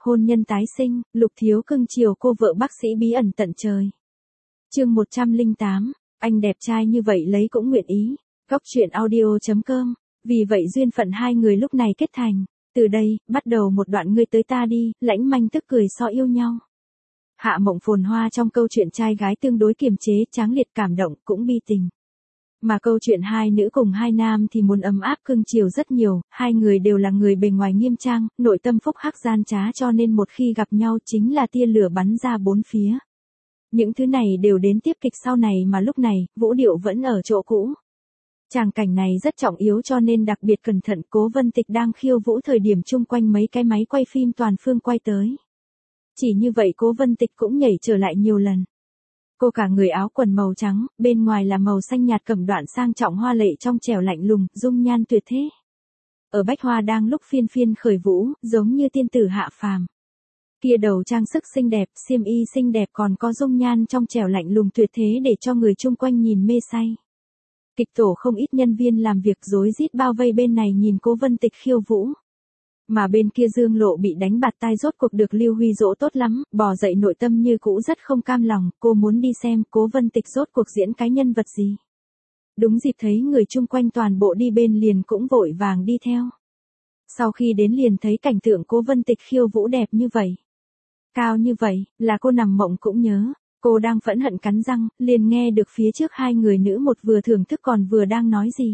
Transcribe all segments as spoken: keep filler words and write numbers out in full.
hôn nhân tái sinh, Lục Thiếu cưng chiều cô vợ bác sĩ bí ẩn tận trời. Chương một trăm lẻ tám, anh đẹp trai như vậy lấy cũng nguyện ý. Góc truyện audio chấm com. Vì vậy duyên phận hai người lúc này kết thành. Từ đây, bắt đầu một đoạn ngươi tới ta đi, lãnh manh tức cười so yêu nhau. Hạ mộng phồn hoa trong câu chuyện trai gái tương đối kiềm chế, tráng liệt cảm động, cũng bi tình. Mà câu chuyện hai nữ cùng hai nam thì muốn ấm áp cưng chiều rất nhiều, hai người đều là người bề ngoài nghiêm trang, nội tâm phúc hắc gian trá cho nên một khi gặp nhau chính là tia lửa bắn ra bốn phía. Những thứ này đều đến tiếp kịch sau này mà lúc này, vũ điệu vẫn ở chỗ cũ. Tràng cảnh này rất trọng yếu cho nên đặc biệt cẩn thận. Cố Vân Tịch đang khiêu vũ thời điểm chung quanh mấy cái máy quay phim toàn phương quay tới. Chỉ như vậy Cố Vân Tịch cũng nhảy trở lại nhiều lần. Cô cả người áo quần màu trắng, bên ngoài là màu xanh nhạt cẩm đoạn sang trọng hoa lệ trong trẻo lạnh lùng, dung nhan tuyệt thế. Ở bách hoa đang lúc phiên phiên khởi vũ, giống như tiên tử hạ phàm. Kia đầu trang sức xinh đẹp, xiêm y xinh đẹp còn có dung nhan trong trẻo lạnh lùng tuyệt thế để cho người chung quanh nhìn mê say. Kịch tổ không ít nhân viên làm việc rối rít bao vây bên này nhìn Cố Vân Tịch khiêu vũ. Mà bên kia Dương Lộ bị đánh bạt tai rốt cuộc được Lưu Huy dỗ tốt lắm, bò dậy nội tâm như cũ rất không cam lòng, cô muốn đi xem Cố Vân Tịch rốt cuộc diễn cái nhân vật gì. Đúng dịp thấy người chung quanh toàn bộ đi bên liền cũng vội vàng đi theo. Sau khi đến liền thấy cảnh tượng Cố Vân Tịch khiêu vũ đẹp như vậy. Cao như vậy, là cô nằm mộng cũng nhớ. Cô đang phẫn hận cắn răng, liền nghe được phía trước hai người nữ một vừa thưởng thức còn vừa đang nói gì.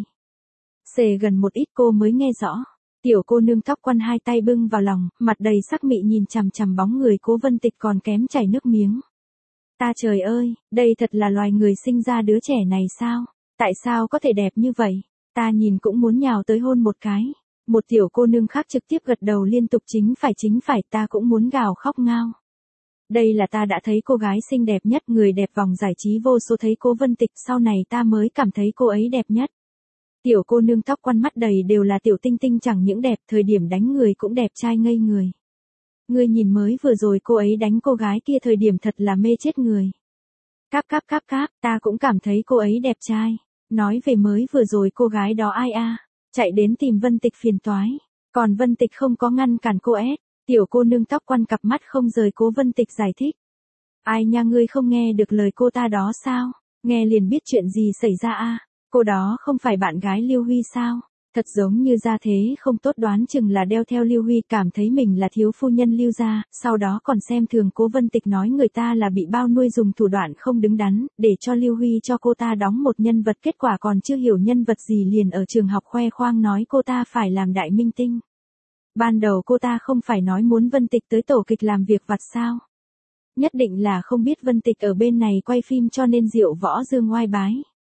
Xề gần một ít cô mới nghe rõ. Tiểu cô nương tóc quăn hai tay bưng vào lòng, mặt đầy sắc mị nhìn chằm chằm bóng người Cố Vân Tịch còn kém chảy nước miếng. Ta trời ơi, đây thật là loài người sinh ra đứa trẻ này sao? Tại sao có thể đẹp như vậy? Ta nhìn cũng muốn nhào tới hôn một cái. Một tiểu cô nương khác trực tiếp gật đầu liên tục chính phải chính phải, ta cũng muốn gào khóc ngao. Đây là ta đã thấy cô gái xinh đẹp nhất, người đẹp vòng giải trí vô số thấy Cố Vân Tịch, sau này ta mới cảm thấy cô ấy đẹp nhất. Tiểu cô nương tóc quăn mắt đầy đều là tiểu tinh tinh chẳng những đẹp, thời điểm đánh người cũng đẹp trai ngây người. Ngươi nhìn mới vừa rồi cô ấy đánh cô gái kia thời điểm thật là mê chết người. Cáp cáp cáp cáp, ta cũng cảm thấy cô ấy đẹp trai. Nói về mới vừa rồi cô gái đó ai a? Chạy đến tìm Vân Tịch phiền toái. Còn Vân Tịch không có ngăn cản cô ép. Tiểu cô nương tóc quăn cặp mắt không rời Cố Vân Tịch giải thích. Ai nha, ngươi không nghe được lời cô ta đó sao? Nghe liền biết chuyện gì xảy ra a? Cô đó không phải bạn gái Lưu Huy sao? Thật giống như gia thế không tốt, đoán chừng là đeo theo Lưu Huy, cảm thấy mình là thiếu phu nhân Lưu gia, sau đó còn xem thường Cố Vân Tịch, nói người ta là bị bao nuôi dùng thủ đoạn không đứng đắn, để cho Lưu Huy cho cô ta đóng một nhân vật, kết quả còn chưa hiểu nhân vật gì liền ở trường học khoe khoang nói cô ta phải làm đại minh tinh. Ban đầu cô ta không phải nói muốn Vân Tịch tới tổ kịch làm việc vặt sao? Nhất định là không biết Vân Tịch ở bên này quay phim cho nên diệu võ dương oai bái.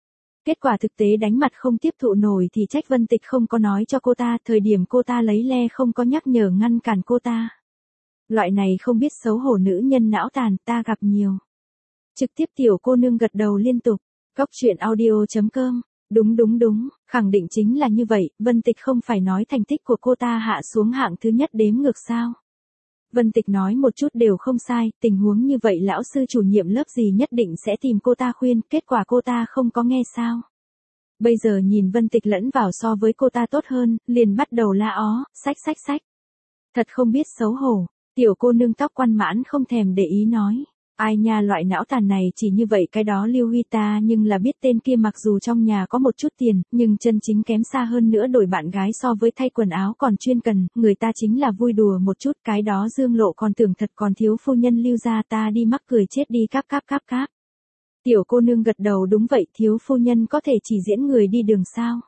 Kết quả thực tế đánh mặt không tiếp thụ nổi thì trách Vân Tịch không có nói cho cô ta, thời điểm cô ta lấy le không có nhắc nhở ngăn cản cô ta. Loại này không biết xấu hổ nữ nhân não tàn ta gặp nhiều. Trực tiếp tiểu cô nương gật đầu liên tục. Góc truyện audio chấm com. Đúng đúng đúng, khẳng định chính là như vậy, Vân Tịch không phải nói thành tích của cô ta hạ xuống hạng thứ nhất đếm ngược sao? Vân Tịch nói một chút đều không sai, tình huống như vậy lão sư chủ nhiệm lớp gì nhất định sẽ tìm cô ta khuyên, kết quả cô ta không có nghe sao? Bây giờ nhìn Vân Tịch lẫn vào so với cô ta tốt hơn, liền bắt đầu la ó, sách sách sách. Thật không biết xấu hổ, tiểu cô nương tóc quăn mãn không thèm để ý nói. Ai nha, loại não tàn này chỉ như vậy cái đó Lưu Huy ta nhưng là biết tên kia mặc dù trong nhà có một chút tiền, nhưng chân chính kém xa hơn nữa, đổi bạn gái so với thay quần áo còn chuyên cần, người ta chính là vui đùa một chút, cái đó Dương Lộ còn tưởng thật còn thiếu phu nhân Lưu gia, ta đi mắc cười chết đi, cáp cáp cáp cáp. Tiểu cô nương gật đầu đúng vậy, thiếu phu nhân có thể chỉ diễn người đi đường sao?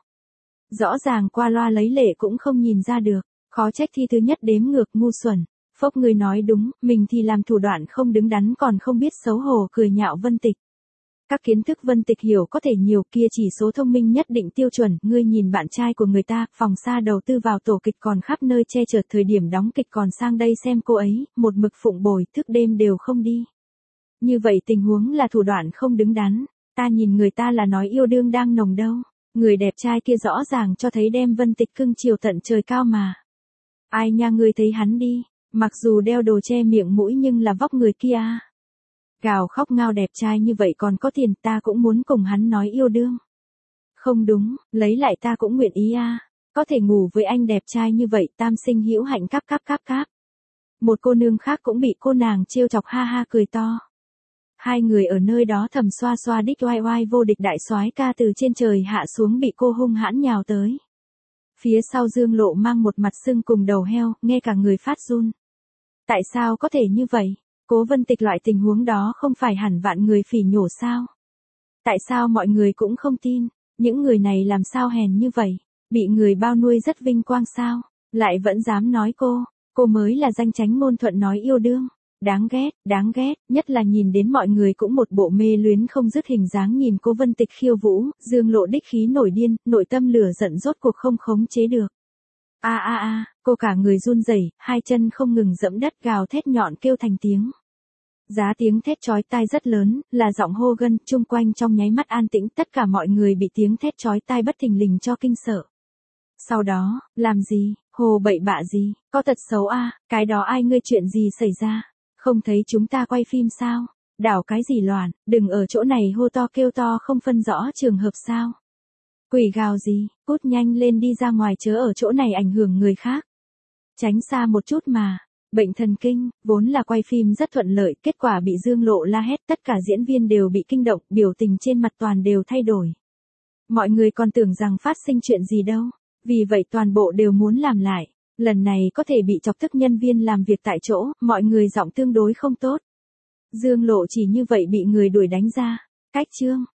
Rõ ràng qua loa lấy lệ cũng không nhìn ra được, khó trách thi thứ nhất đếm ngược ngu xuẩn. Phốc, người nói đúng, mình thì làm thủ đoạn không đứng đắn còn không biết xấu hổ, cười nhạo Vân Tịch. Các kiến thức Vân Tịch hiểu có thể nhiều, kia chỉ số thông minh nhất định tiêu chuẩn, ngươi nhìn bạn trai của người ta, phòng xa đầu tư vào tổ kịch còn khắp nơi che chở, thời điểm đóng kịch còn sang đây xem cô ấy, một mực phụng bồi, thức đêm đều không đi. Như vậy tình huống là thủ đoạn không đứng đắn, ta nhìn người ta là nói yêu đương đang nồng đâu, người đẹp trai kia rõ ràng cho thấy đem Vân Tịch cưng chiều tận trời cao mà. Ai nha, ngươi thấy hắn đi. Mặc dù đeo đồ che miệng mũi nhưng là vóc người kia. Gào khóc ngao đẹp trai như vậy còn có tiền, ta cũng muốn cùng hắn nói yêu đương. Không đúng, lấy lại ta cũng nguyện ý a. Có thể ngủ với anh đẹp trai như vậy, tam sinh hữu hạnh, cáp cáp cáp cáp. Một cô nương khác cũng bị cô nàng trêu chọc ha ha cười to. Hai người ở nơi đó thầm xoa xoa đích oai oai vô địch đại soái ca từ trên trời hạ xuống bị cô hung hãn nhào tới. Phía sau Dương Lộ mang một mặt sưng cùng đầu heo, nghe cả người phát run. Tại sao có thể như vậy? Cố Vân Tịch loại tình huống đó không phải hẳn vạn người phỉ nhổ sao? Tại sao mọi người cũng không tin? Những người này làm sao hèn như vậy? Bị người bao nuôi rất vinh quang sao? Lại vẫn dám nói cô, cô mới là danh chánh ngôn thuận nói yêu đương. Đáng ghét, đáng ghét, nhất là nhìn đến mọi người cũng một bộ mê luyến không dứt hình dáng nhìn Cố Vân Tịch khiêu vũ, Dương Lộ đích khí nổi điên, nội tâm lửa giận rốt cuộc không khống chế được. A a a, cô cả người run rẩy, hai chân không ngừng dẫm đất gào thét nhọn kêu thành tiếng. Giá tiếng thét chói tai rất lớn, là giọng hô gân, chung quanh trong nháy mắt an tĩnh, tất cả mọi người bị tiếng thét chói tai bất thình lình cho kinh sợ. Sau đó, làm gì, hồ bậy bạ gì, có tật xấu a, à, cái đó ai ngươi chuyện gì xảy ra? Không thấy chúng ta quay phim sao? Đảo cái gì loạn, đừng ở chỗ này hô to kêu to không phân rõ trường hợp sao? Quỷ gào gì, cút nhanh lên đi ra ngoài chớ ở chỗ này ảnh hưởng người khác. Tránh xa một chút mà. Bệnh thần kinh, vốn là quay phim rất thuận lợi, kết quả bị Dương Lộ la hét, tất cả diễn viên đều bị kinh động, biểu tình trên mặt toàn đều thay đổi. Mọi người còn tưởng rằng phát sinh chuyện gì đâu, vì vậy toàn bộ đều muốn làm lại. Lần này có thể bị chọc tức nhân viên làm việc tại chỗ, mọi người giọng tương đối không tốt. Dương Lộ chỉ như vậy bị người đuổi đánh ra. Cách chương,